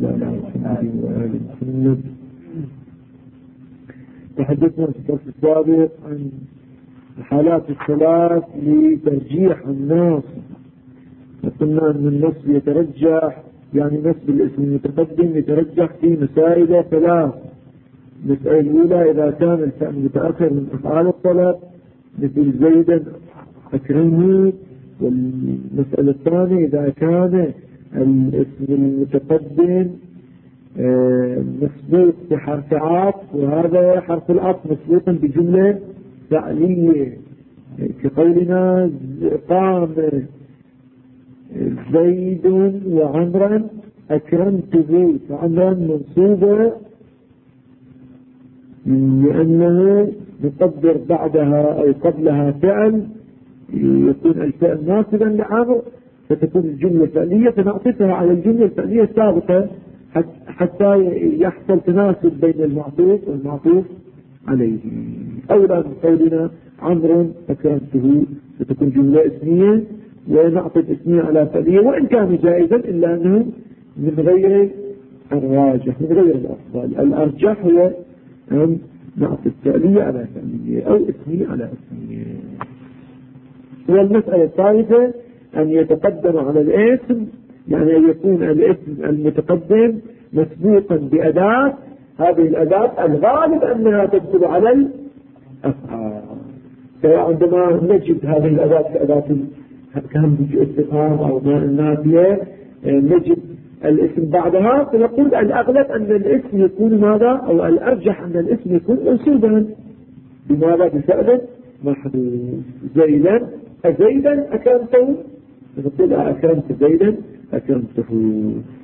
صل على محمد وآل محمد. تحدثنا في الدرس السابق عن الحالات الثلاث لترجيح النص، وقلنا أن النص يترجح، يعني نصب الاسم المتقدم يترجح في مسائل ثلاث. المسألة الأولى إذا كان الفعل متأخر من أفعال الطلب مثل زيدا أكرمه، والمسألة الثانية إذا كان الاسم المتقدم مسبوق بحرف عطف، وهذا حرف العطف مسبوقا بجملة فعلية كقولنا قام زيد وعمرا أكرمته، فعمرا منصوبة لأنه يقدر بعدها أو قبلها فعل يكون الفعل ناصبا لعمر، فتكون الجملة فعلية فنعطفها على الجملة الفعلية السابقة حتى يحصل تناسب بين المعطوف والمعطوف عليه. أولا من قولنا عمرو أكرمته فتكون جملة اسمية ونعطف اسمية على فعلية، وإن كان جائزا إلا أنه من غير الراجح، من غير الأفضل. الأرجح هو أن نعطف فعلية على فعلية أو اسمية على اسمية. والمسألة الثالثة أن يتقدم على الاسم، يعني أن يكون الاسم المتقدم مسبوقا بأداة، هذه الأداة الغالب أنها تدخل على الأفعال. فعندما نجد هذه الأداة كأداة كهمزة استفهام أو ما النافية نجد الاسم بعدها، فنقول الأغلب أن الاسم يكون ماذا، أو الأرجح أن الاسم يكون منصوبا بماذا، بفعل محذوف. زيدا أزيدا أكرمته، نقول أكرمت زيدا أكرمته.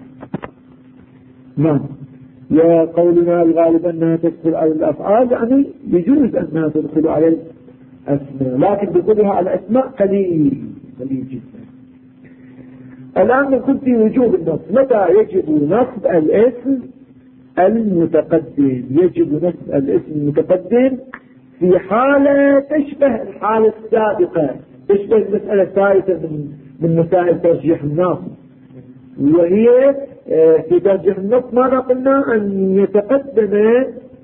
نعم. وقولنا الغالب أنها تدخل على الأفعال، يعني يجوز أنها تدخل على الأسماء، لكن دخولها على الأسماء قليل جدا. الآن نقول في وجوب النصب. متى يجب نصب الاسم المتقدم؟ يجب نصب الاسم المتقدم في حالة تشبه الحالة السابقة، تشبه المسألة الثالثة من مسائل ترجيح النصب، وهي في ترجيح النصب ماذا قلنا؟ أن يتقدم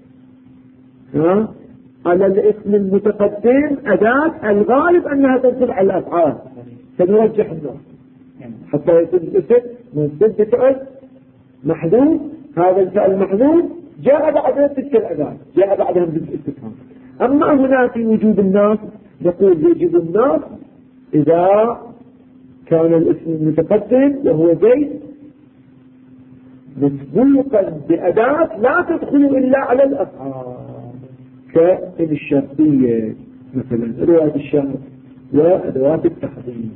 على الاسم المتقدم أداة الغالب أنها تدخل على الأفعال، فنرجح النصب حتى يكون الاسم منصوب بفعل محذوف. هذا الفعل محذوف جاء بعد تلك الأداة، جاء بعدها بالاستفهام. أما هنا في وجوب النصب نقول يجب النصب إذا كان الاسم المتقدم وهو زيد مسبوقا بأداة لا تدخل إلا على الأفعال، كإن الشرطية مثلا أدوات الشرط وأدوات التحضير.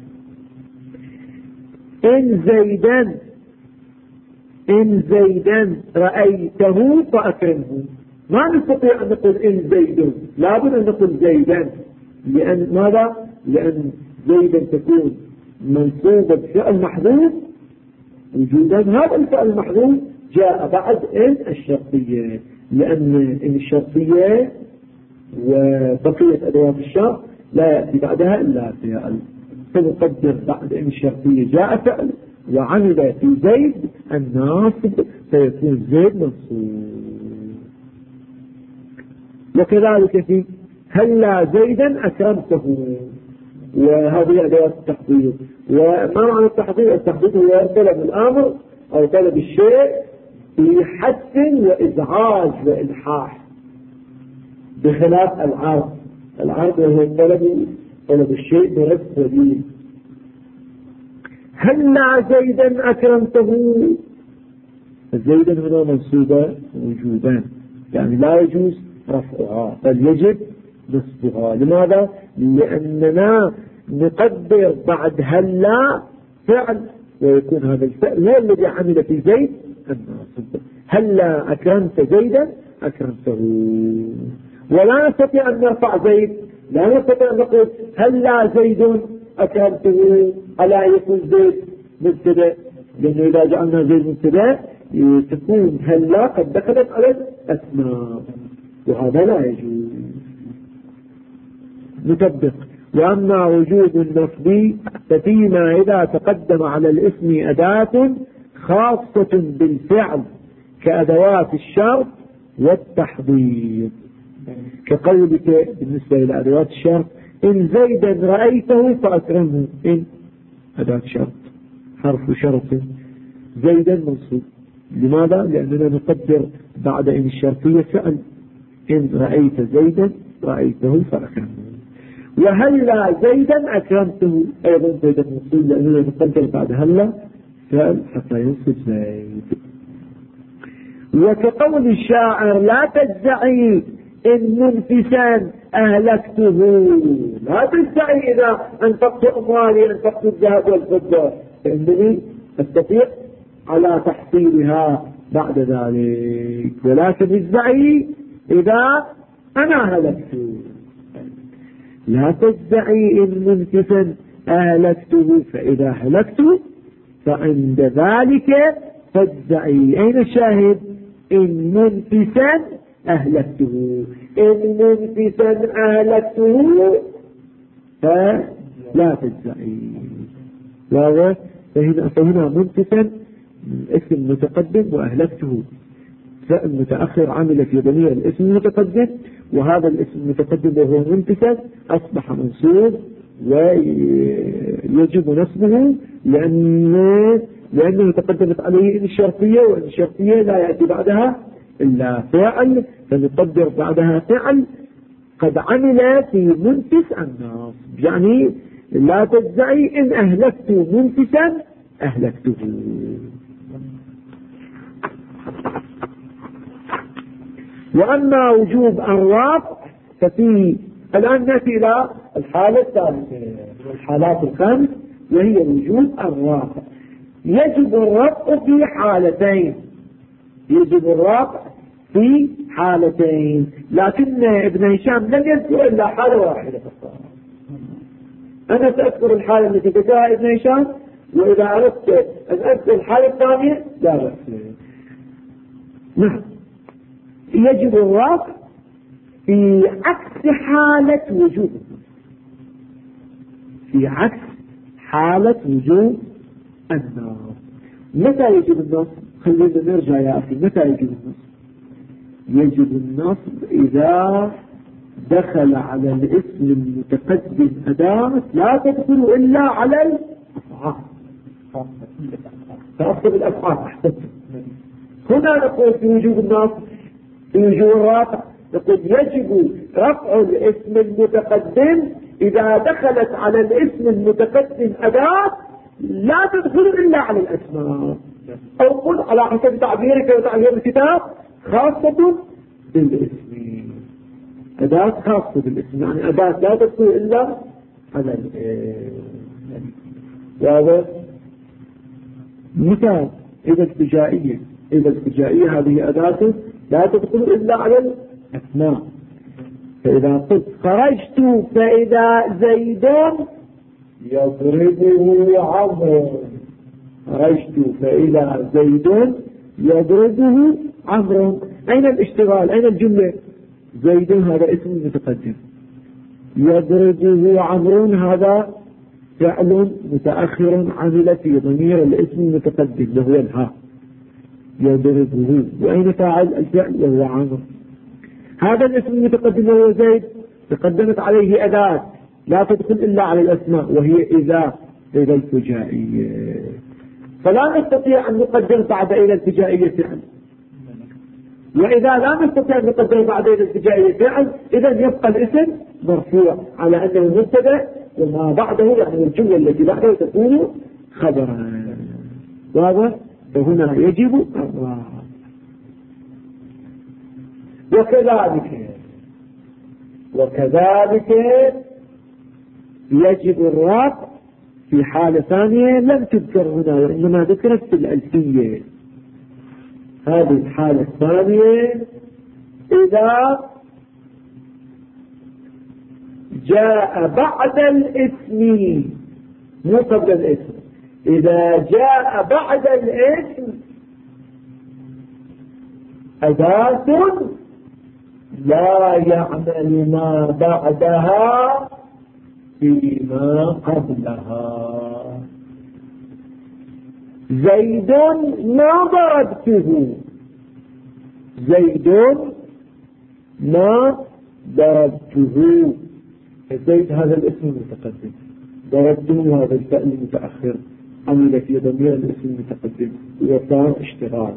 إن زيدا رأيته فأكرمه، ما نستطيع أن نقول إن زيد، لابد أن نقول زيدا. لأن ماذا؟ لأن زيدا تكون منصوبة بفعل محذوف وجودا، هذا الفعل المحذوف جاء بعد إن الشرطية، لأن إن الشرطية وبقية أدوات الشرط لا يأتي بعدها إلا فعل، فنقدر بعد إن الشرطية جاء فعل وعمل في زيد الناصب فيكون زيد منصوب. وكذلك في هلا زيدا أكرمته، وهذه أدوات التحضير. وما معنى التحضير؟ التحضير هو طلب الأمر أو طلب الشيء في حث وإزعاج وإلحاح، بخلاف العرض وهو طلب الشيء برفق ودين. هلا زيدا أكرمته، زيدا هنا منصوبة وجوبا، يعني لا يجوز رفعها بل يجب نصبها. لماذا؟ لأننا نقدر بعد هلا فعل، ويكون هذا الفعل هو الذي عمل في زيد الناصب. هلا أكرمت زيدا أكرمته، ولا نستطيع أن نرفع زيد، لا نستطيع أن نقول هلا زيد أكرمته ألا يكون زيد مبتدأ، لأنه إذا جعلنا زيد مبتدأ تكون هلا قد دخلت على الأسماء، وهذا لا يجوز. نطبق. وأما وجود النصب ففيما إذا تقدم على الاسم أداة خاصة بالفعل كأدوات الشرط والتحضير، كقولك بالنسبة إلى أدوات الشرط إن زيدا رأيته فأكرمه، إن أداة شرط حرف شرط، زيدا منصوب. لماذا؟ لأننا نقدر بعد إن الشرطية فعل، إن رأيت زيدا رأيته فأكرمه. وهلا زيدا أكرمته، أيضا زيدا منصوب لأننا نقدر بعد هلا فعل حتى ينصب زيد. وكقول الشاعر لا تدعي إن منفسا أهلكته، لا تدعي إذا أنفقت أموالي أنفقت الذهب والفضة فإنني أستطيع على تحصيلها بعد ذلك، ولكن ادعي إذا أنا هلكت. لا تدعي إن منفسا أهلكته، فإذا هلكت فعند ذلك فادعي. أين الشاهد؟ إن منفسا أهلكته، إن منفسا أهلكته فلا تدعي. واضح؟ فهنا منفسا اسم متقدم وأهلكته فعل متأخر عمل في ضمير الاسم المتقدم، وهذا الاسم المتقدم وهو منفسا أصبح منصوب ويجب نصبه لأنه تقدمت عليه الشرطية، وإن الشرطية لا يأتي بعدها إلا فعل، فنقدر بعدها فعل قد عمل في منفس النصب. يعني لا تدعي إن أهلكت منفسا أهلكته. وأما وجوب الرفع ففي الآن نأتي إلى الحالة الثالثة، الحالات الخمس، وهي وجوب الرفع. يجب الرفع في حالتين، يجب الرفع في حالتين، لكن ابن هشام لم يذكر إلا حالة واحدة فقط. أنا سأذكر الحالة التي ذكرها ابن هشام، وإذا أردت أن أذكر الحالة الثانية لا بأس. نعم، يجب الرفع في عكس حالة وجوب، في عكس حالة وجوب النصب. متى يجب النصب؟ خلينا نرجع يا أخي، متى يجب النصب؟ يجب النصب إذا دخل على الاسم المتقدم أداة لا تدخل إلا على الأفعال. تأخذ الأفعال أحسن. هنا نقول في وجوب النصب، في وجوب الرفع نقول يجب رفع الاسم المتقدم إذا دخلت على الاسم المتقدم أداة لا تدخل إلا على الأسماء، أو قل على حسب تعبيرك وتعبير الكتاب خاصة بالاسم، أداة خاصة بالاسم، يعني أداة لا تدخل إلا على الاسم. مثال إذا الفجائية، إذا الفجائية هذه أداة لا تدخل إلا على الأسماء. فإذا قلت خرجت فإذا زيد يضربه عمرو، خرجت فإذا زيد يضربه عمرو، أين الاشتغال؟ أين الجملة؟ زيد هذا اسم متقدم، يضربه عمرو هذا فعل متأخر عمل في ضمير الاسم المتقدم وهو الهاء، يضربه، وأين فاعل الفعل وهو عمرو. هذا الاسم المتقدم وهو زيد تقدمت عليه أداة لا تدخل إلا على الأسماء وهي إذا الفجائية، فلا نستطيع أن نقدم بعد إذا الفجائية فعل، وإذا لا نستطيع أن نقدم بعد إذا الفجائية فعل إذا يبقى الاسم مرفوع على أنه مبتدأ وما بعده يعني الجملة التي بعده تكون خبرا. واضح؟ فهنا يجب الرفع. وكذلك يجب الرفع في حالة ثانية لم تذكر هنا وإنما ذكرت في الألفية. هذه الحالة الثانية إذا جاء بعد الاسم مو قبل الاسم، إذا جاء بعد الاسم أداة لا يعمل ما بعدها فيما قبلها. زيد ما ضربته، زيد ما ضربته. زيد هذا الاسم المتقدم، ضربته هذا الفعل المتأخر، عمل في ضمير الاسم المتقدم وصار اشتغال.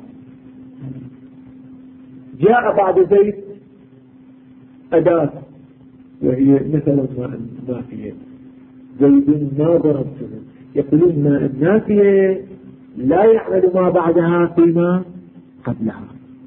جاء بعد زيد أداة وهي مثلا ما النافية، زيد ما ضربته. يقولون ما النافية لا يعمل ما بعدها فيما قبلها،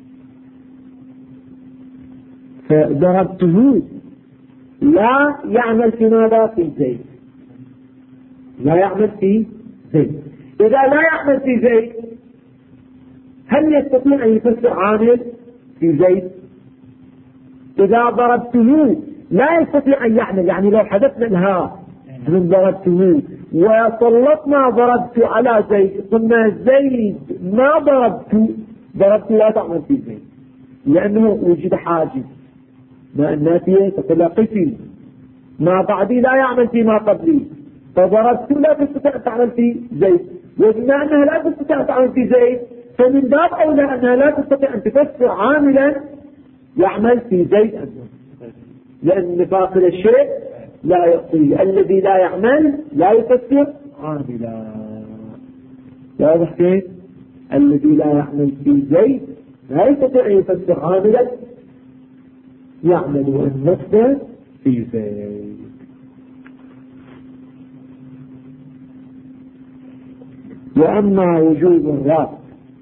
فضربته لا يعمل في ماذا؟ في زيد، لا يعمل في زيد. إذا لا يعمل في زيد هل يستطيع أن يفسر عامل في زيد؟ إذا ضربته لا يستطيع أن يعمل، يعني لو حدثنا الهاء من ضربته وسلطنا ضربت على زيد قلنا زيد ما ضربته لا تعمل في زيد، لأنه وجد حاجز. ما النافية تقول قفي، ما بعدي لا يعمل فيما قبلي، فضربته لا تستطيع أن تعمل في زيد. وبما أنها لا تستطيع أن تعمل في زيد فمن باب أولى أنها لا تستطيع أن تفسر عاملا يعمل في زيد أنه، لأن فاصل الشيء لا يقضي، الذي لا يعمل لا يفسر عاملا. واضح كيف؟ الذي لا يعمل في زيد لا يستطيع أن يفسر عاملا يعمل النفس في زيد. وأما وجوب الرفع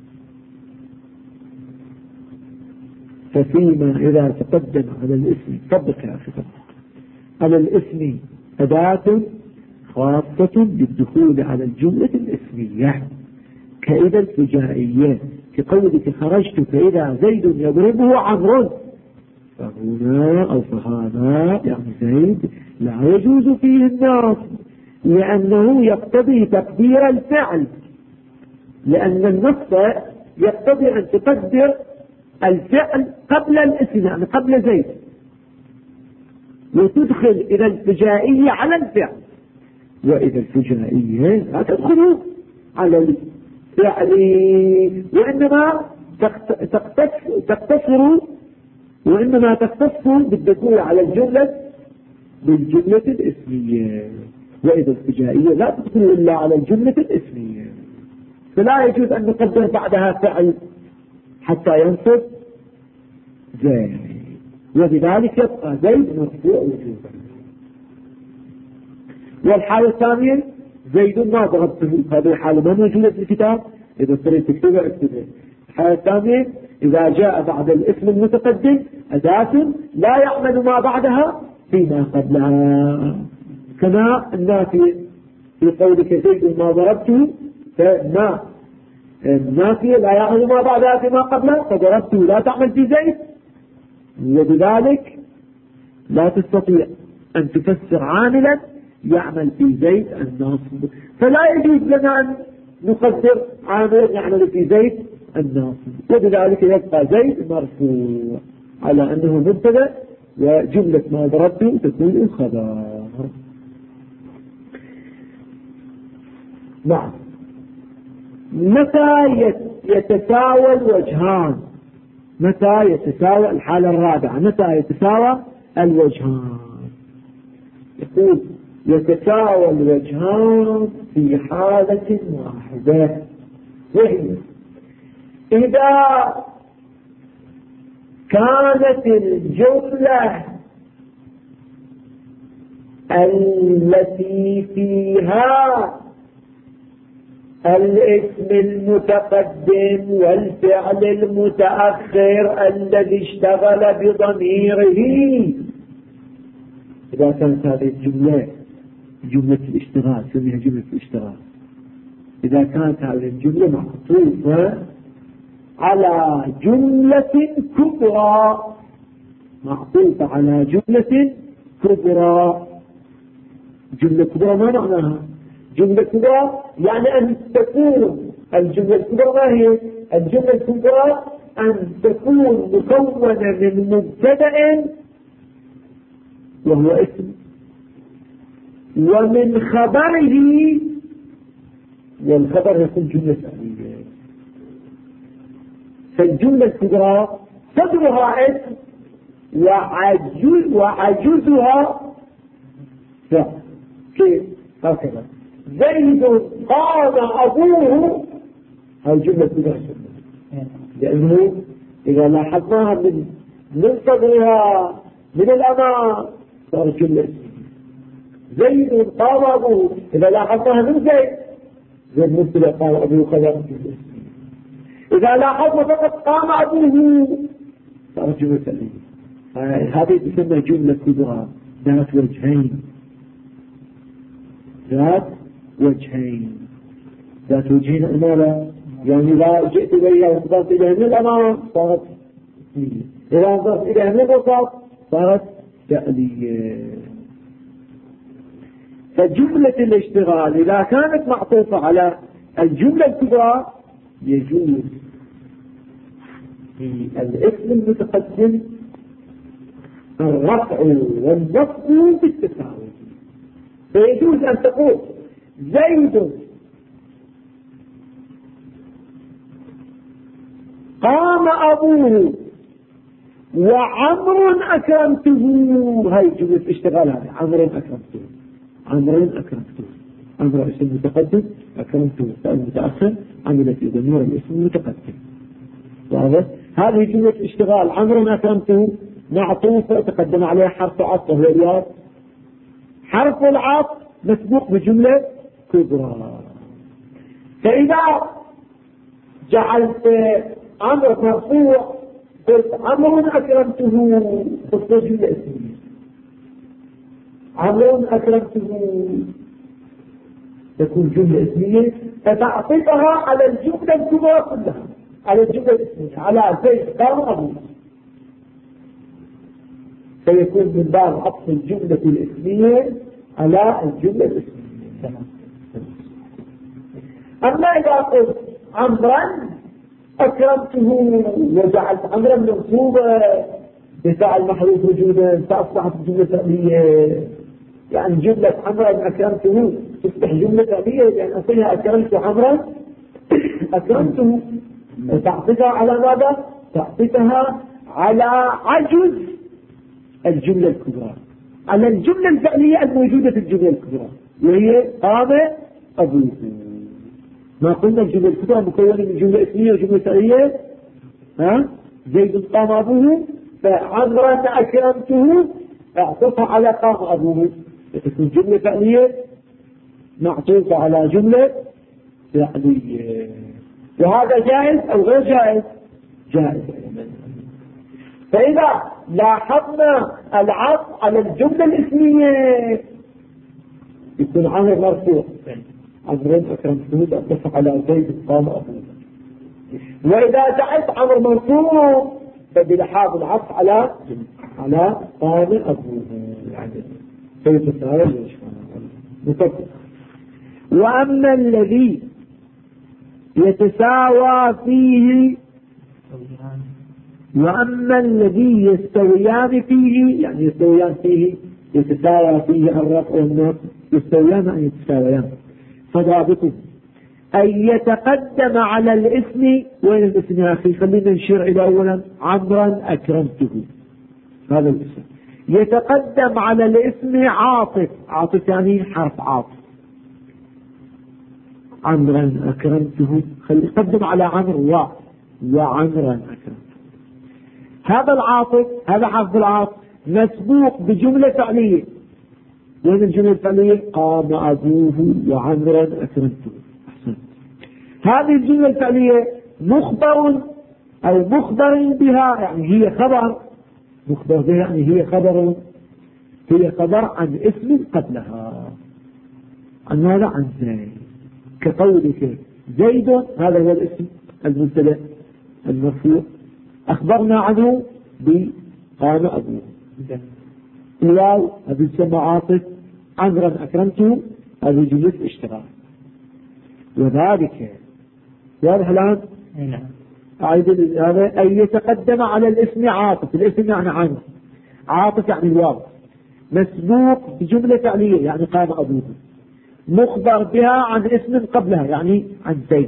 ففيما إذا تقدم على الاسم، طبق يا أخي، على الاسم أداة خاصة بالدخول على الجملة الاسمية كإذا الفجائية، كقولك خرجت فإذا زيد يضربه عمرو، فهنا أو فهذا يعني زيد لا يجوز فيه النصب، لأنه يقتضي تقدير الفعل، لأن النصب يقتضي أن تقدر الفعل قبل الاسم، يعني قبل زيد، وتدخل إذا الفجائية على الفعل، وإذا الفجائية لا تدخل على الفعل، وإنما تقتصر بالدخول على الجملة بالجملة الاسمية، وإذا الفجائية لا تدخل إلا على الجملة الاسمية، فلا يجوز أن نقدر بعدها فعل حتى ينصب زيد، وبذلك يبقى زيد مرفوع وجوبا. والحالة الثانية زيد ما ضربته، هذه الحالة ما موجودة في الكتاب، إذا تريد تكتبها اكتبها. الحالة الثانية إذا جاء بعد الاسم المتقدم أداة لا يعمل ما بعدها فيما قبلها، كما النافية في قولك زيد ما ضربته، فما النافية لا يعمل ما بعدها فيما قبلها، فضربته لا تعمل في زيد، وبذلك لا تستطيع أن تفسر عاملا يعمل في زيد الناصب، فلا يجوز لنا أن نقدر عاملا يعمل في زيد الناصب، وبذلك يبقى زيد مرفوع على أنه مبتدأ، وجملة ما ضربته تكون الخبر. نعم. متى يتساوى الوجهان؟ متى يتساوى؟ الحالة الرابعة، متى يتساوى الوجهان؟ يقول يتساوى الوجهان في حالة واحدة، وهي إذا كانت الجملة التي فيها الاسم المتقدم والفعل المتأخر الذي اشتغل بضميره، إذا كانت هذه الجملة جملة الاشتغال، سميها جملة الاشتغال، إذا كانت هذه الجملة معطوفة على جملة كبرى، معطوفة على جملة كبرى. جملة كبرى ما معناها؟ جملة كبرى يعني أن تكون الجملة الكبرى، ما هي الجملة الكبرى؟ أن تكون مكونة من مبتدأ وهو اسم، ومن خبره والخبر يكون جملة فعلية. فالجملة الكبرى صدرها اسم وعجزها فعل. كيف؟ هكذا زيد قام أبوه، هذه جملة كبرى، لأنه إذا لاحظناها من صدرها من الأمام صارت جملة زيد قام أبوه. إذا لاحظناها من زيد مبتدأ قام أبوه خبر. إذا لاحظنا فقط قام أبوه صارت جملة فعلية. هذه تسمى جملة كبرى ذات وجهين. ذات وجهين لماذا؟ يعني إذا جئت إليها ونظرت إليها من الأمام صارت فعلية، إذا نظرت إليها من الوسط صارت فعلية. فجملة الاشتغال إذا كانت معطوفة على الجملة الكبرى يجوز في الاسم المتقدم الرفع والنصب بالتساوي. فيجوز أن تقول زيد قام أبوه وعمر أكرمته. هاي جملة اشتغال، هذا عمر أكرمته. عمر اسم متقدم، أكرمته فعل متأخر، عمل في ضمير الاسم المتقدم. واضح؟ هذه جملة اشتغال عمر أكرمته معطوفة تقدم عليها حرف عطف وهو الواو. حرف العطف مسبوق بجملة كبرى. فإذا جعلت عمر مرفوع قلت عمر أكرمته، قلت جملة اسمية عمر أكرمته تكون جملة اسمية، فتعطفها على الجملة الكبرى كلها، على الجملة الاسمية، على زيد قام أبوه، فيكون من باب عطف الجملة الاسمية على الجملة الاسمية. أما إذا قلت عمرا أكرمته وجعلت عمرا منصوبة بفعل محذوف وجودا فأصبحت الجملة فعلية. يعني جملة عمرا أكرمته تصبح جملة فعلية، لأن أصلها أكرمت عمرا أكرمته. تعطفها على ماذا؟ تعطفها على عجز الجملة الكبرى، على الجملة الفعلية الموجودة في الجملة الكبرى وهي قام أبوه. ما قلنا الجملة الكبرى مكونة من جملة اسمية وجملة فعلية. زيد قام أبوه، فعمرا أكرمته اعطفها على قام أبوه، تكون جملة فعلية معطوفة على جملة فعلية. وهذا جائز أو غير جائز؟ جائز. فإذا لاحظنا العطف على الجملة الاسمية يكون عمر مرفوع، عمرين أكرمته أتفق على زيد قام أبوه. وإذا جعلت عمر مرفوع فبلحاظ العطف على قام أبوه، يعني فيتساوي. وأما الذي يتساوى فيه، وأما الذي يستويان فيه، يعني يستويان فيه يتساوى فيه الرفع والنصب، يستويان أن يتساويان، فضابطه أن يتقدم على الاسم. وين الاسم يا أخي؟ خلينا نشير إلى أولا عمرا أكرمته، هذا الاسم يتقدم على الاسم عاطف يعني حرف عاطف. عمرا أكرمته خلي يقدم على عمر وعمرا أكرمته. هذا العاطف، هذا حرف العاطف مسبوق بجملة فعلية. وين الجملة الفعلية؟ قام أبوه وعمرا أكرمته. هذه الجملة الفعلية مخبر أو مخبر بها، يعني هي خبر. مخبر بها يعني هي خبر عن اسم قبلها، عن ماذا؟ عن زيد. كقولك زيد، هذا هو الاسم المبتدأ المرفوع، أخبرنا عنه بقام أبوه. الواو هذه تسمى عاطف. عمرا أكرمته هذه جملة اشتغال. وذلك واضح الآن؟ نعم. أعيد هذا أن يتقدم على الاسم عاطف. الاسم يعني عمر، عاطف يعني الواو، مسبوق بجملة فعلية يعني قام أبوه، مخبر بها عن اسم قبلها، يعني عن زيد.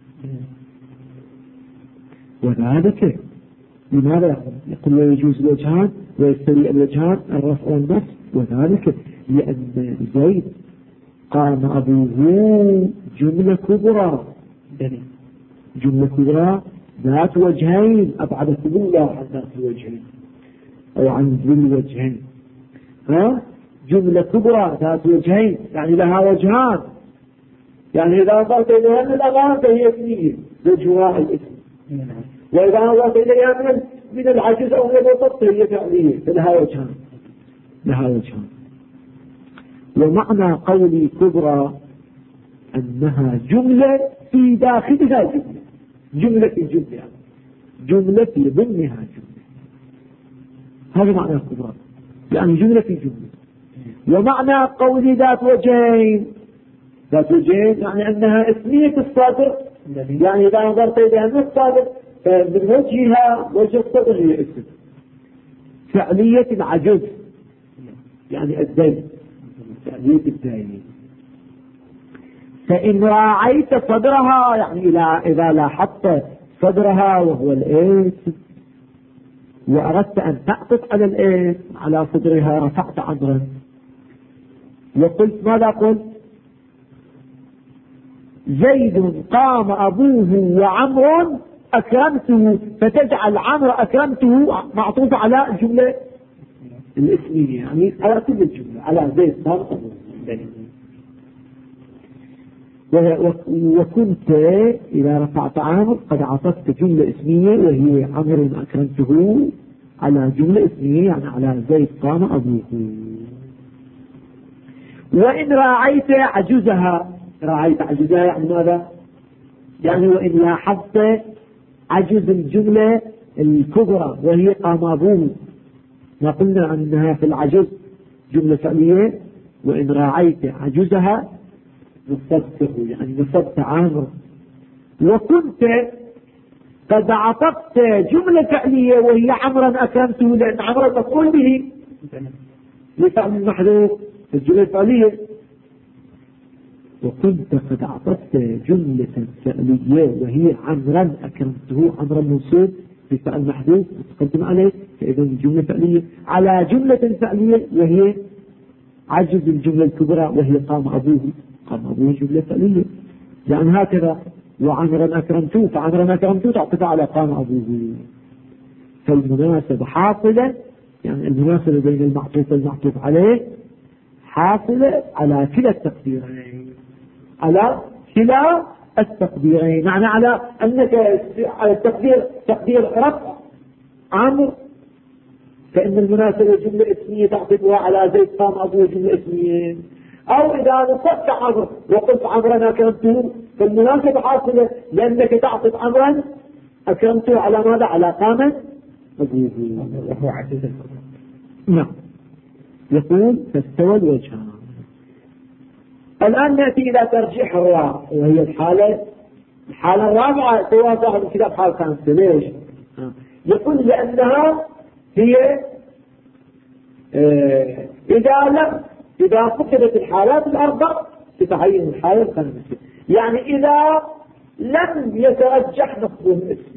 وذلك لماذا يقول ويجوز الوجهان ويستوي الوجهان الرفع والنصب؟ وذلك لأن زيد قام أبوه جملة كبرى، جملة كبرى ذات وجهين، أبعدكم الله عن ذات الوجهين أو عن ذي الوجهين. جملة كبرى ذات وجهين يعني لها وجهان، يعني إذا نظرت إليها من الأغام فهي اسمية وجهها الاسم، وإذا نظرت إليها من العجز أو من الوسط فهي فعلية، فلها وجهان، لها وجهان. ومعنى قولي كبرى أنها جملة في داخلها جملة، جملة في جملة، يعني جملة في ضمنها جملة، هذا معنى كبرى، يعني جملة في جملة. ومعنى قولي ذات وجهين، ذات وجهين يعني أنها اسمية الصادر، يعني إذا نظرت إليها من الصادر فمن وجهها وجه الصدر هي اسم، فعلية العجز يعني الدين، فعلية الدين. فإن راعيت صدرها يعني إذا لاحظت صدرها وهو الاسم وأردت أن تعطف على الاسم على صدرها رفعت عمرا، وقلت ماذا قلت؟ زيد قام أبوه وعمر أكرمته، فتجعل عمر أكرمته معطوف على الجملة الاسمية، يعني على كل الجملة، على زيد قام أبوه. وكنت إذا رفعت عمر قد عطفت جملة اسمية وهي عمر أكرمته على جملة اسمية، يعني على زيد قام أبوه. وإن راعيت عجزها، راعيت عجزها يعني ماذا؟ يعني وإن لاحظت عجز الجملة الكبرى وهي قام أبوه، ما قلنا أنها في العجز جملة فعلية، وإن راعيت عجزها نصبته يعني نصبت عامر. وكنت قد عطفت جملة فعلية وهي عمرا أكرمته، لأن عمرا مفعول به لفعل المحذوف الجملة الفعلية. وكنت قد عطفت جملة فعلية وهي عمرا أكرمته، عمرا منصوب بفعل محذوف متقدم عليه، فإذا الجملة فعلية على جملة فعلية وهي عجز الجملة الكبرى وهي قام أبوه، قام أبوه جملة فعلية، يعني هكذا وعمرا أكرمته، فعمرا أكرمته تعطف على قام أبوه. فالمناسبة حاصلة، يعني المناسبة بين المعطوف والمعطوف عليه حاصلة على كلا التقديرين، على كلا التقديرين، يعني على أنك على تقدير رفع عمر فإن المناسبة جملة اسمية تعطفها على زيد قام أبوه جملة اسمية، أو إذا نصبت عمر وقلت عمرا أكرمته فالمناسبة حاصلة لأنك تعطف عمرا أكرمته على ماذا؟ على قام أبوه وهو عجز. نعم. يقول فاستوى الوجهان. الآن نأتي إلى ترجيح الراء، وهي الحالة الرابعة سواء صاحب الكتاب حالة خامسة. ليش؟ يقول لأنها هي إذا فقدت الحالات الأربع تتعين الحالة الخامسة، يعني إذا لم يترجح نصب الاسم،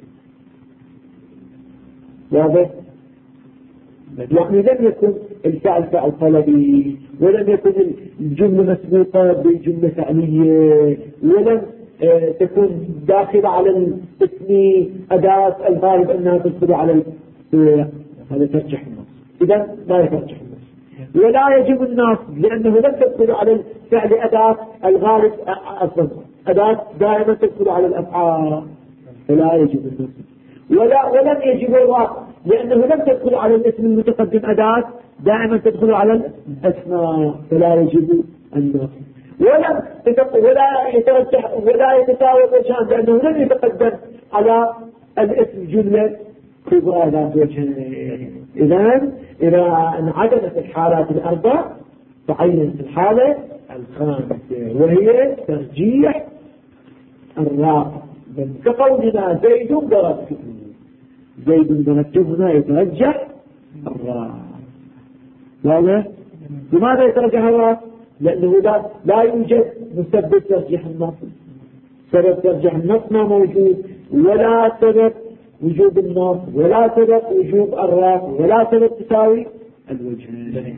واضح؟ يعني لم يكن الفعل فعل طلبي، ولم يكن الجملة مسبوقة بالجملة فعلية، ولم تكون داخلة على الاسم أداة الغالب أنها تدخل على هذا ترجح النص، إذا لا يترجح النص. ولا يجب النصب لأنه لم تدخل على الفعل أداة الغالب، أصلا أداة دائما تدخل على الأفعال، فلا يجب النصب. ولم يجب الرفع لأنه لم تدخل على الاسم المتقدم أداة دائما تدخل على الأسماء، فلا يجب النصب. ولا يترجح ولا يتساوى وجهان لأنه لم يتقدم على الاسم جملة كبرى ذات وجهين. إذا انعدمت الحالات الأربع تعينت الحالة الخامسة وهي ترجيح الراء، كقولنا زيد ضربته، زيد ضربته هنا يترجح الراء. واضح؟ لماذا يترجح الراء؟ لأنه لا يوجد مسبب ترجيح النص. سبب ترجيح النص ما موجود، ولا سبب وجوب النص، ولا سبب وجوب الرفع، ولا سبب تساوي الوجهين.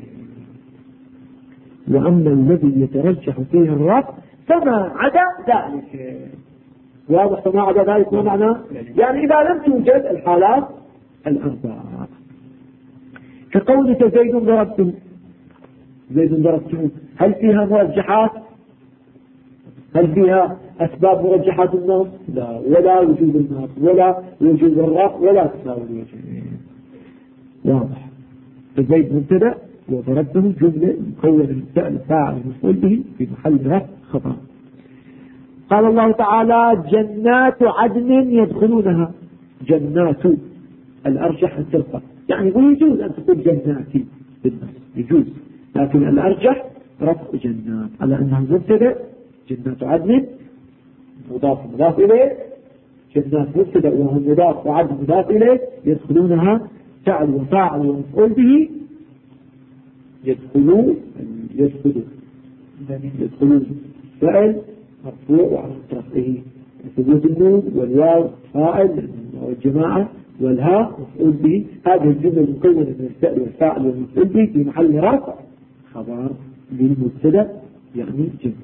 وأما الذي يترجح فيه الرفع فما عدا ذلك. واضح؟ فما عدا ذلك ما معناه؟ يعني إذا لم توجد الحالات الأربعة، كقولك زيد ضربته، زيد ضربته، هل فيها مرجحات؟ هل فيها أسباب مرجحات النص؟ لا، ولا وجود النص، ولا وجود الرفع، ولا تساوي الوجهين. واضح؟ فزيد مبتدأ وضربته جملة مكونة من فعل فاعل مفعول به في محل رفع خبر. قال الله تعالى جنات عدن يدخلونها. جنات الأرجح أن ترفع، يعني يجوز أن تقول جناتي بالنص، يجوز، لكن الأرجح رفع جنات على أنها مبتدأ. جنات عدن مضاف إليه، جنات مبتدأ وهو مضاف وعدن مضاف إليه، يدخلونها فعل وفاعل ومفعول به. يدخلون فعل مرفوع وعلى رفعه ثبوت النون، والواو فاعل والجماعة، والهاء مفعول به. هذه الجملة المكونة من الفعل والفاعل والمفعول به في محل رفع خبر للمبتدأ، يعني جنات.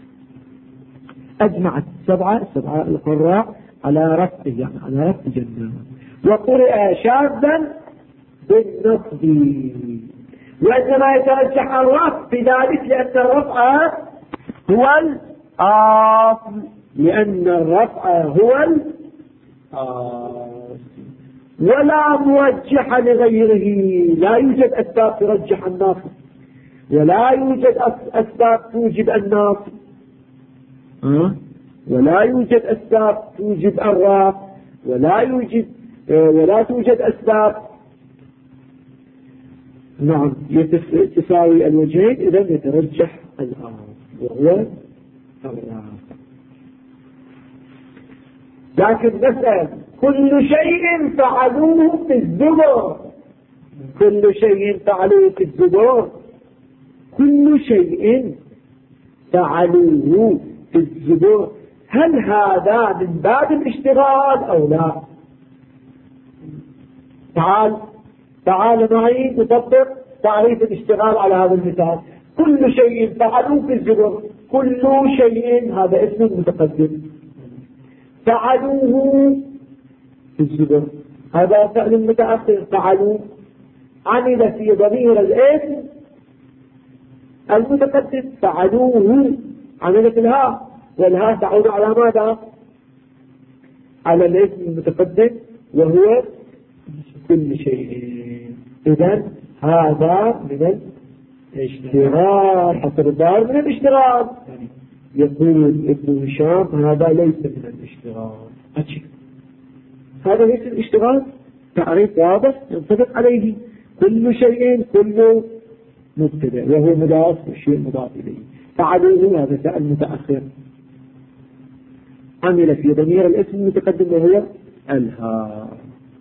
أجمعت سبعة القراء على رفع، يعني على رفع جنات. وقرئ شاذا بالنصب، وإنما يترجح الرفع في ذلك لأن الرفع هو الأصل، لأن الرفع هو الأصل، ولا مرجح لغيره. لا يوجد أسباب ترجح الناصب، ولا يوجد أسباب توجب الناصب، ولا يوجد أسباب توجب الرفع، ولا توجد أسباب نعم تساوي الوجهين. إذا يترجح الأصل وهو الرفع. لكن نسأل كل شيء فعلوه في الزبر، كل شيء فعلوه في الزبر، كل شيء فعلوه في الزبر، هل هذا من باب الاشتغال أو لا؟ تعال معي نطبق تعريف الاشتغال على هذا المثال. كل شيء فعلوه في الزبر، كل شيء هذا اسم متقدم، فعلوه في الزبر هذا فعل متأخر. فعلوا عمل في ضمير الاسم المتقدم، فعلوه عملت الهاء، والهاء تعود على ماذا؟ على الاسم المتقدم وهو كل شيء. إذن هذا من الاشتغال، حسب الظاهر من الاشتغال. يقول ابن هشام هذا ليس من الاشتغال. هذا ليس الاشتغال، تعريف واضح ينطبق عليه. كل شيء كل مبتدأ وهو مضاف والشيء مضاف إليه. فعلوه هذا فعل متأخر عمل في ضمير الاسم المتقدم وهو الهاء.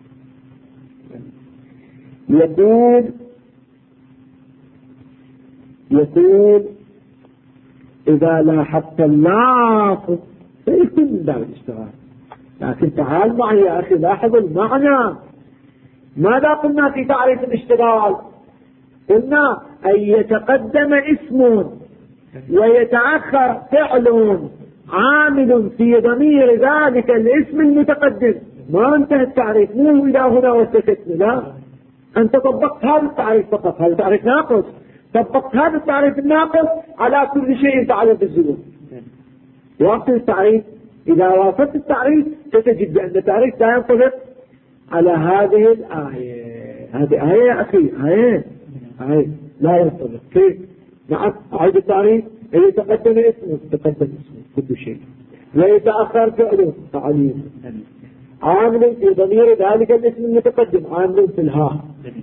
يقول إذا لاحظت اللاحظ فيكون من باب الاشتغال. لكن تعال معي يا أخي لاحظ المعنى. ماذا قلنا في تعريف الاشتغال؟ قلنا أن يتقدم اسم ويتأخر فعل عامل في ضمير ذلك الاسم المتقدم. ما انتهى التعريف، مو إلى هنا وسكتنا، لا، أنت طبقت هذا التعريف فقط، هذا تعريف ناقص، طبقت هذا التعريف الناقص على كل شيء فعله بالزبور. واصل التعريف، إذا وافقت التعريف ستجد بأن التعريف لا ينطبق على هذه الآية. هذه آية يا أخي، آية لا ينطبق. كيف؟ نعم، أعيد التعريف. إذا تقدم اسمه تقدم اسمه كل شيء، ويتأخر فعله فعليه، عامل في ضمير ذلك الاسم المتقدم، عامل في الهاء،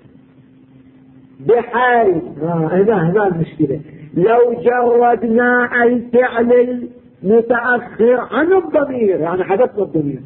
بحال هنا المشكلة. لو جردنا الفعل المتأخر عن الضمير، يعني حذفنا الضمير،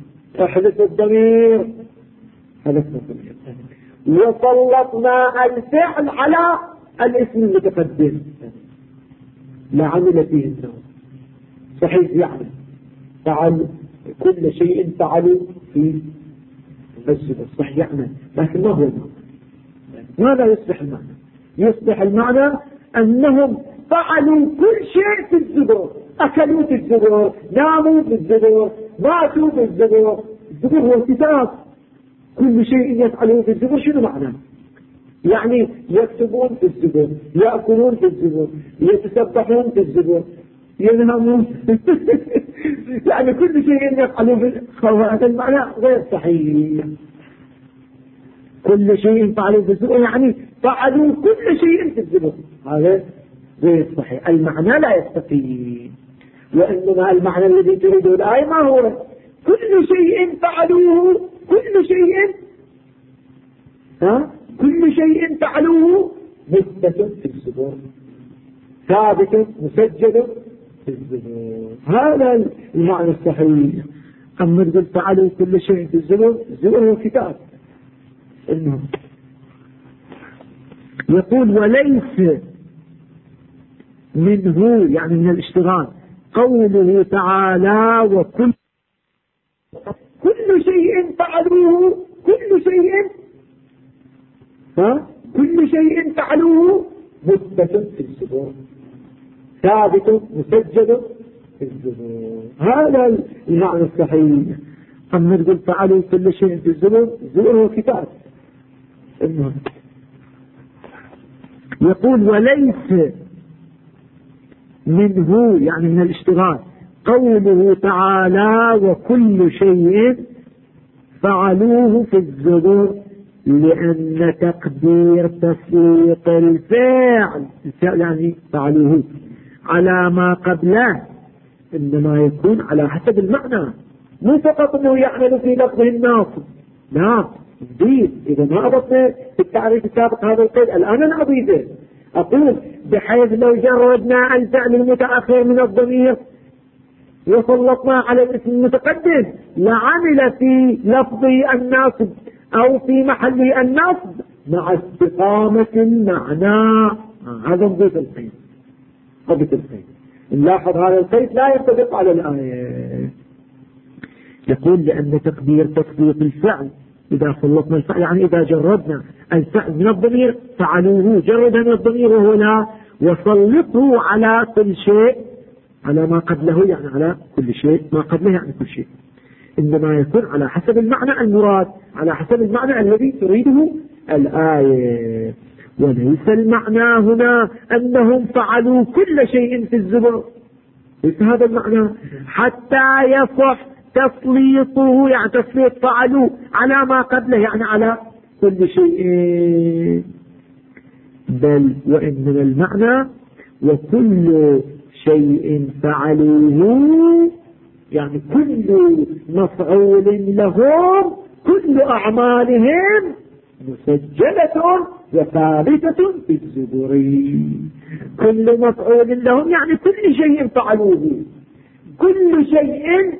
وسلطنا الفعل على الاسم المتقدم، لعمل فيه الناس. صحيح يعني فعل كل شيء فعلوا في المسجد الصحيح يعمل، لكن ما هو المعنى؟ ماذا يصبح المعنى؟ يصبح المعنى أنهم فعلوا كل شيء في الزبر، أكلوا في الزبر، ناموا في الزبر، ماتوا في الزبر. الزبر هو الكتاب، كل شيء يفعلوه في الزبر. شنو معنى؟ يعني يكتبون في الزبر، يأكلون في الزبر، يتسبحون في الزبر، ينامون يعني كل شيء يفعلوه في الزبر. هذا المعنى غير صحيح. كل شيء فعلوا في الزبر يعني فعلوا كل شيء في الزبر، هذا غير صحيح. المعنى لا يستقيم. وإنما المعنى الذي تريده الآية ما هو؟ كل شيء فعلوه، كل شيء كل شيء فعلوه مثبت في الزبر، ثابت مسجل في الزبر. هذا المعنى الصحيح. أما تقول فعلوا كل شيء في الزبر، الزبر هو كتاب. يقول وليس منه يعني من الاشتغال قوله تعالى وكل شيء فعلوه، كل شيء فعلوه مثبت في الزبر، ثابت مسجل في الزبر. هذا المعنى الصحيح. أما تقول فعلوا كل شيء في الزبر، الزبر هو كتاب. يقول وليس منه يعني من الاشتغال قوله تعالى وكل شيء فعلوه في الزبر، لأن تقدير تسويق الفعل يعني فعلوه على ما قبله إنما يكون على حسب المعنى، مو فقط أنه يعمل في لفظه الناصب. لا نضيف. إذا ما أضفنا في التعريف السابق هذا القيد الآن أنا أضيفه. أقول بحيث لو جردنا الفعل المتأخر من الضمير وسلطنا على الاسم المتقدم لعمل في لفظ الناصب أو في محل النصب مع استقامة المعنى. هذا نضيف القيد. ضبط القيد. نلاحظ هذا القيد لا ينطبق على الآية. يقول لأن تقدير تطبيق الفعل إذا سلطنا الفعل يعني إذا جردنا الفعل من الضمير فعلوه جرد من الضمير وهو لا، وسلطه على كل شيء على ما قبله يعني على كل شيء ما قبله يعني كل شيء، إنما يكون على حسب المعنى المراد، على حسب المعنى الذي تريده الآية. وليس المعنى هنا أنهم فعلوا كل شيء في الزبر، ليس هذا المعنى حتى يصح تسليطه يعني تسليط فعلوا على ما قبله يعني على كل شيء، بل وإنما المعنى وكل شيء فعلوه يعني كل مفعول لهم كل أعمالهم مسجلة وثابتة في الزبر. كل مفعول لهم يعني كل شيء فعلوه، كل شيء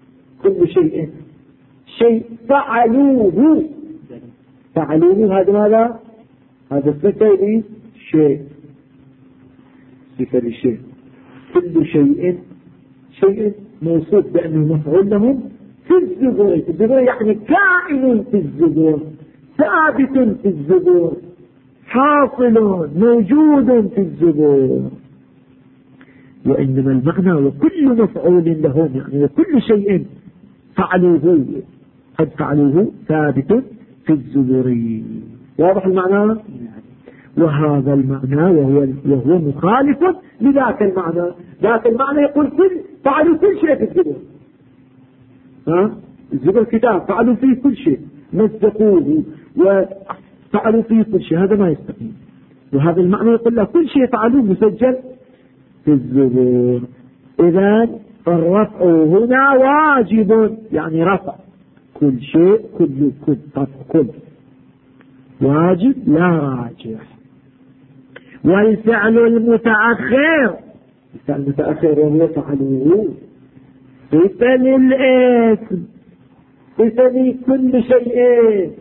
فعلوه هذا ماذا؟ هذا صفة لشيء، صفة لشيء. كل شيء موصوف بأنه مفعول لهم في الزبر. الزبر يعني كائن في الزبر، ثابت في الزبر، حاصل موجود في الزبر. وإنما المعنى وكل مفعول لهم يعني وكل شيء فعلوه قد فعلوه ثابت في الزبر. واضح المعنى؟ وهذا المعنى وهو مخالف لذاك المعنى. ذاك المعنى يقول فعلوا كل شيء في الزبر. الزبر كتاب فعلوا فيه كل شيء، مزقوه وفعلوا فيه كل شيء، هذا ما يستقيم. وهذا المعنى يقول له كل شيء فعلوه مسجل في الزبر. إذا الرفع هنا واجب يعني رفع كل شيء، كل واجب لا راجح. والفعل المتأخر وهو فعلوه صفة للاسم، صفة لكل شيء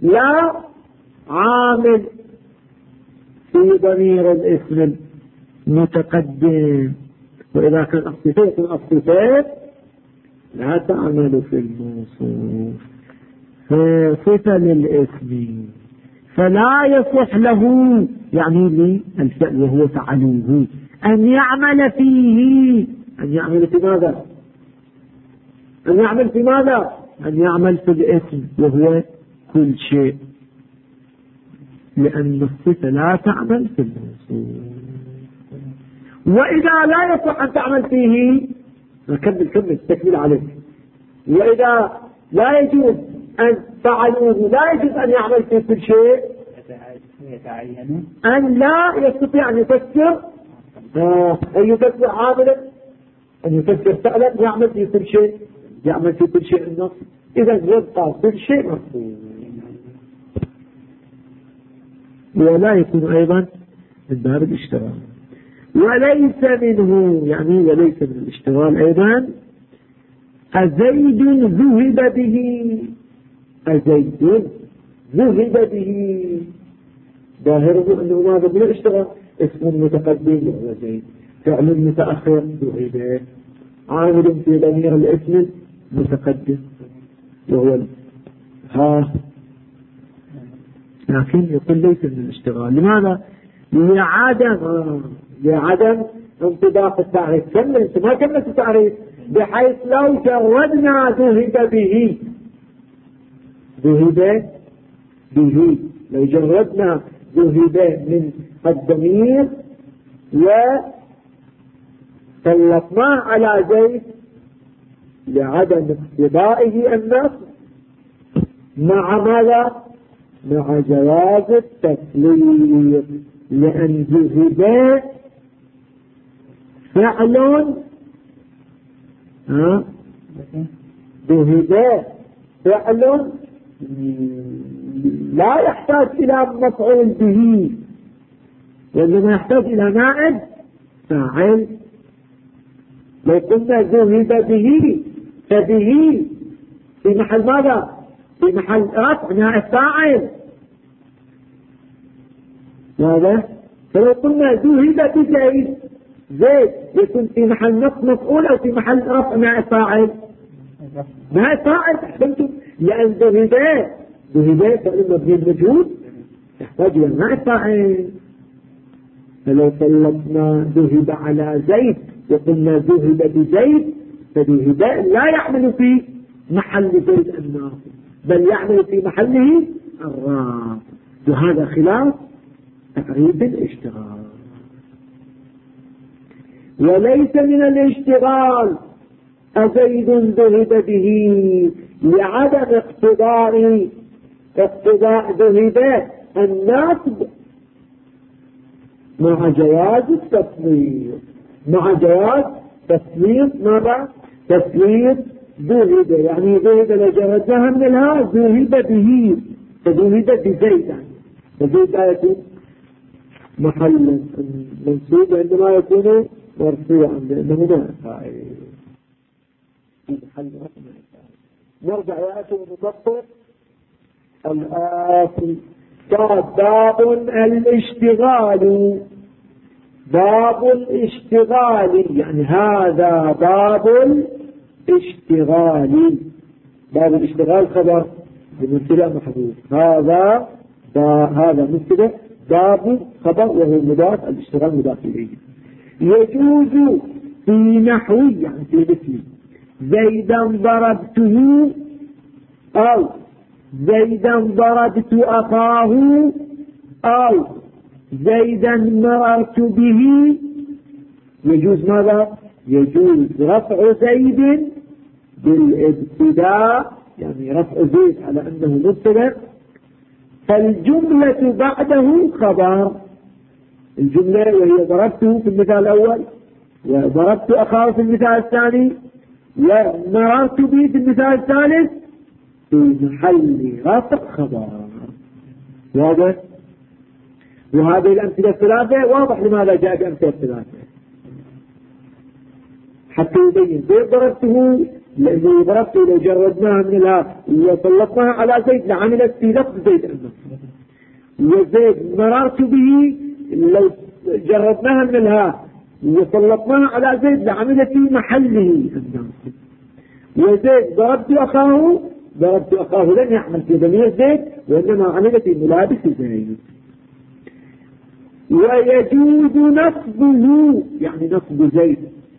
لا عامل في ضمير الاسم متقدم. وإذا كان الصفة يكون الصفة لا تعمل في الموصوف، صفة للاسم فلا يصح له يعني للفعل وهو فعلوه أن يعمل فيه. أن يعمل في ماذا؟ أن يعمل في ماذا؟ أن يعمل في الاسم وهو كل شيء، لأن الصفة لا تعمل في الموصوف. وإذا لا يصح أن تعمل فيه، كمل تكمل عليه. وإذا لا يجوز أن فعلوه لا يجوز أن يعمل في كل شيء، أن لا يستطيع أن يفسر أن يفسر عاملا، أن يفسر فعلا، يعمل في كل شيء، يعمل في كل شيء النص. إذا يبقى كل شيء مفهوم. ولا يكون أيضا من باب الاشتغال. وليس منه يعني وليس من الاشتغال أيضا أزيد ذهب به. أزيد ذهب به ظاهره أنه ماذا من الاشتغال؟ اسم متقدم وهو زيد، فعل متأخر ذهب، عامل في ضمير الاسم متقدم وهو ها، لكن يقول ليس من الاشتغال. لماذا؟ لعدم انطباق التعريف. كملت ما كملت التعريف، بحيث لو جردنا ذهب به، ذهب به لو جردنا ذهب من الضمير وسلطناه على زيد لعدم اقتضائه النص مع ماذا؟ مع جواز التسليط، لأن ذهب فعل ذهب فعل لا يحتاج إلى مفعول به، وإنما يحتاج إلى نائب فاعل. لو قلنا ذهب به فبه في محل ماذا؟ في محل رفع نائب فاعل. ماذا؟ فلو قلنا ذهب بزيد، زيد يكون في محل نصب مفعول أو في محل رفع نائب فاعل؟ نائب فاعل. أحسنتم، لأن ذهب فإن مبني المجهول يحتاج إلى نائب فاعل. فلو سلطنا ذهب على زيد وقلنا ذهب بزيد، فذهب لا يعمل في محل زيد الناصب، بل يعمل في محله الرافع، وهذا خلاف تعريف الاشتغال. وليس من الاشتغال أزيد ذهب به لعدم اقتضاء ذهب النصب مع جواز التسليط، مع جواز تسليط ماذا؟ تسليط ذهب، يعني ذهب لجردها من الها ذهب به، فذهب بزيد، فزيد لا يكون محلا منصوب عندما يكون مرفوعا لأنه ما نرجع يا أخي ونطبق الآتي. باب الاشتغال، باب الاشتغال يعني هذا باب الاشتغال. باب الاشتغال خبر بمبتدا محذوف، هذا مبتدا، باب خبر وهو مضاف، الاشتغال مضاف إليه. يجوز في نحو يعني في مثل زيدا ضربته أو زيدا ضربت أخاه أو زيدا مررت به. يجوز ماذا؟ يجوز رفع زيد بالابتداء، يعني رفع زيد على أنه مبتدا، فالجملة بعده خبر. الجملة وهي ضربته في المثال الأول، وضربت أخاه في المثال الثاني، ومررت به في المثال الثالث، في محل رفع خبر. واضح؟ وهذه الأمثلة الثلاثة واضح لماذا جاء بأمثلة الثلاثة، حتى يبين. زيد ضربته لأنه ضربته لو جردناها من الها وسلطناها على زيد لعملت في لفظ زيد النصب. وزيد مررت به لو جردناها من الهاء وسلطناها على زيد لعمل في محله الناصب. وزيد ضربت أخاه لم يعمل في ضمير زيد وإنما عمل في ملابس زيد. ويجوز نصبه يعني نصب زيد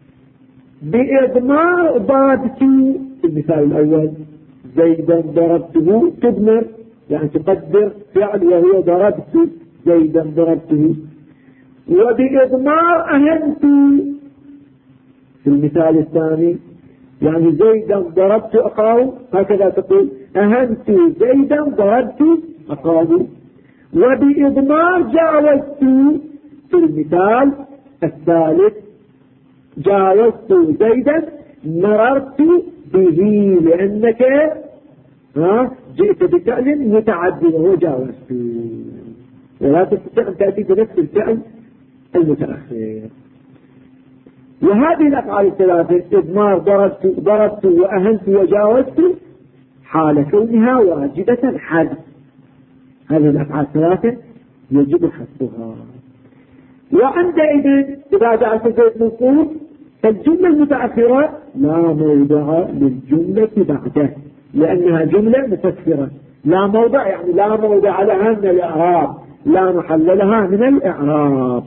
بإضمار ضربته. المثال الأول زيدا ضربته تضمر يعني تقدر فعل وهو ضربت زيدا ضربته. وبإضمار أهنت في المثال الثاني يعني زيدا ضربت أخاه هكذا تقول أهنت زيدا ضربت أخاه. وبإضمار جاوزت في المثال الثالث جاوزت زيدا مررت به لأنك جئت بفعل متعدد وهو جاوزت ولا تستطيع أن تأتي بنفس الفعل المتأخر. وهذه الأفعال الثلاثة إضمار ضربت وأهنت وجاوزت حال كونها واجبة حذف هذه الأفعال الثلاثة يجب حذفها. وعندئذ إذا جاءت زيد منصوب فالجملة المتأخرة لا موضع للجملة بعده لأنها جملة مفسرة. لا موضع يعني لا موضع لها من الإعراب لا محل لها من الإعراب.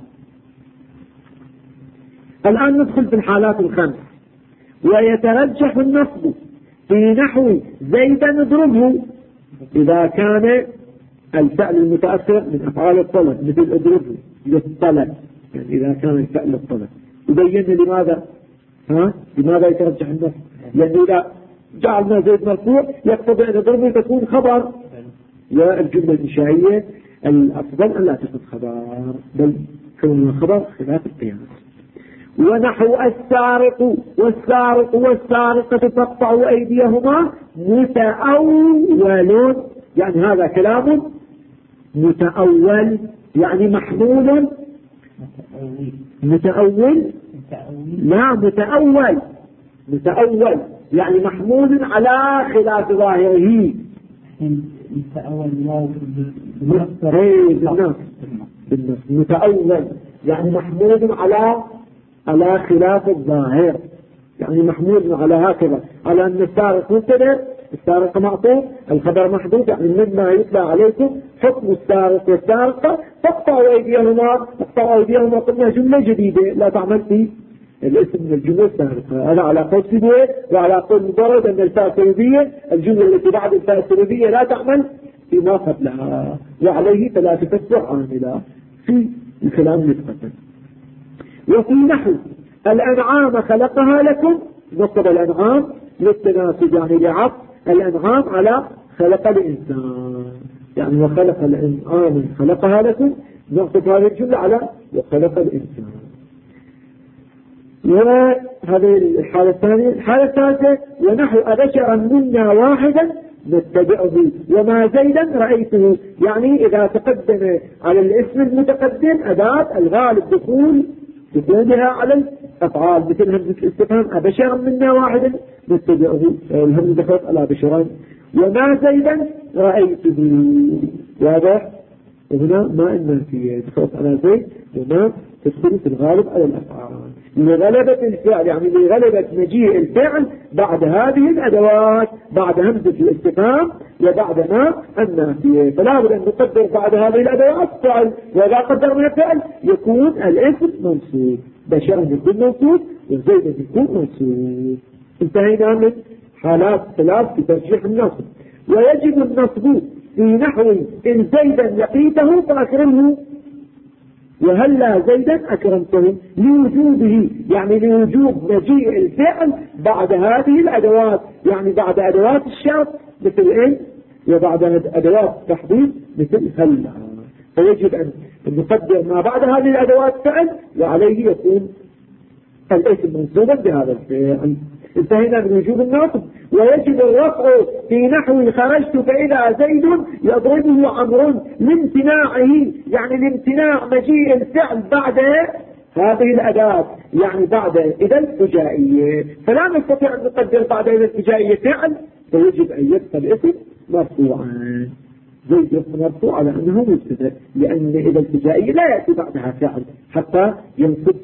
الآن ندخل في الحالات الخمس. ويترجح النصب في نحو زيدا اضربه إذا كان الفعل المتأخر من أفعال الطلب مثل اضربه للطلب يعني إذا كان الفعل الطلب. يبين لماذا لماذا يترجح النصب؟ لأنه إذا جعلنا زيد مرفوع يقتضي أن اضربه تكون خبر والجملة الإنشائية الأفضل أن لا تكون خبر بل كون الخبر خلاف القياس. ونحو السارق والسارقة تقطع أيديهما متأول يعني هذا كلام متأول يعني محمول متأول يعني محمول على خلاف ظاهره. متأول يعني محمول على خلاف الظاهر يعني محمول على هكذا على أن السارق مبتدأ السارق معطوف الخبر محدود يعني مما يتلى عليكم حكم السارق والسارقة تقطعوا أيديهما قلنا جملة جديدة لا تعمل في الاسم من الجملة السابقة. هذا على قول سبوة وعلى قول مجرد أن الفاء السببية الجملة التي بعد الفاء السببية لا تعمل فيما قبلها وعليه فلا تفسر عاملة في الكلام المتقدم. وفي نحو الأنعام خلقها لكم نصب الأنعام للتناسب يعني لعطف الأنعام على خلق الإنسان يعني وخلق الأنعام خلقها لكم نصب هذه الجملة على وخلق الإنسان. وهذه الحالة الثانية. الحالة الثالثة ونحو أبشرا منا واحدا نتبعه وما زيدا رأيته يعني إذا تقدم على الاسم المتقدم أداة الغالب دخولها على الأفعال مثل همزة الاستفهام أبشرا منا واحدا نتبعه الهمزة دخلت على بشرين وما زيدا رأيته واضح. وهنا ما النافية دخلت على زيد وما تدخل في الغالب على الأفعال لغلبة الفعل يعني لغلبة مجيء الفعل بعد هذه الأدوات بعد همزة الاستفهام وبعد ما النافية. فلا بد أن نقدر بعد هذه الأدوات فعل وإذا قدرنا فعل يكون الاسم منصوب بشر يكون منصوب وزيد يكون منصوب. انتهينا من حالات ثلاث في ترجيح النصب. ويجب النصب في نحو إن زيدا لقيته فأكرمه وهلا زيدا أكرمته لوجوده يعني لوجوب مجيء الفعل بعد هذه الأدوات يعني بعد أدوات الشرط مثل إن وبعد أدوات التحديد مثل هلا. فيجب أن نقدر ما بعد هذه الأدوات فعل وعليه يكون الاسم منصوبا بهذا الفعل. انتهينا من وجوب النصب. ويجب الرفع في نحو خرجت فإذا زيد يضربه عمرو لامتناعه يعني لامتناع مجيء الفعل بعد هذه الأداة يعني بعد إذا الفجائية فلا نستطيع أن نقدر بعد إذا الفجائية فعل فيجب أن يبقى الاسم مرفوعا. زيد مرفوع على أنه مبتدأ، لأن إذا الفجائية لا يأتي بعدها فعل حتى ينصب.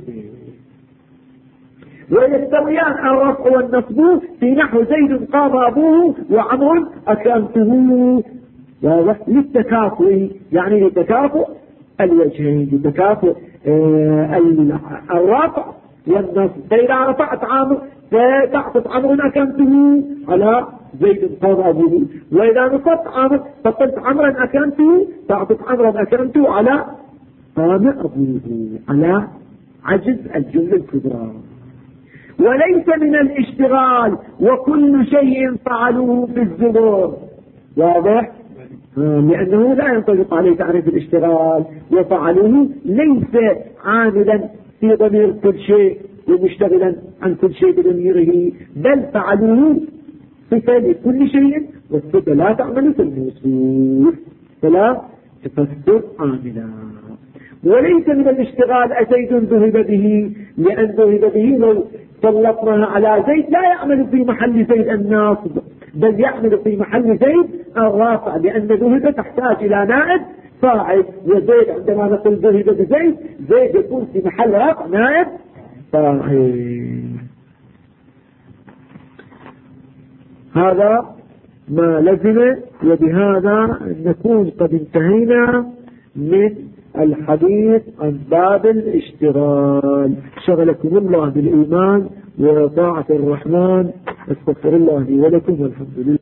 ويستويان الرفع والنصب في نحو زيد قام أبوه وعمر أكرمته، واضح؟ للتكافؤ، يعني لتكافؤ الوجهين، لتكافؤ الرفع والنصب. فإذا رفعت عمر فتعطف عمر أكرمته على زيد قام أبوه، وإذا نصبت عمر فقلت عمرا أكرمته تعطف عمرا أكرمته على قام أبوه، على عجز الجملة الكبرى. وليس من الاشتغال وكل شيء فعلوه في الزبور، واضح؟ لأنه لا ينطبق عليه تعريف الاشتغال، وفعلوه ليس عاملا في ضمير كل شيء ومشتغلا عن كل شيء بضميره، بل فعلوه صفة لكل شيء، والصفة لا تعمل في الموصوف فلا تفسر عاملا. وليس من الاشتغال أزيد ذهب به، لأن ذهب به لو سلطناها على زيد لا يعمل في محل زيد الناصب، بل يعمل في محل زيد الرافع، لأن ذهب تحتاج إلى نائب فاعل، وزيد عندما نقول ذهب بزيد زيد يكون في محل رفع نائب فاعل. هذا ما لزم، وبهذا نكون قد انتهينا من الحديث عن باب الاشتغال. شغلكم الله بالإيمان وطاعة الرحمن. استغفر الله لي ولكم والحمد لله.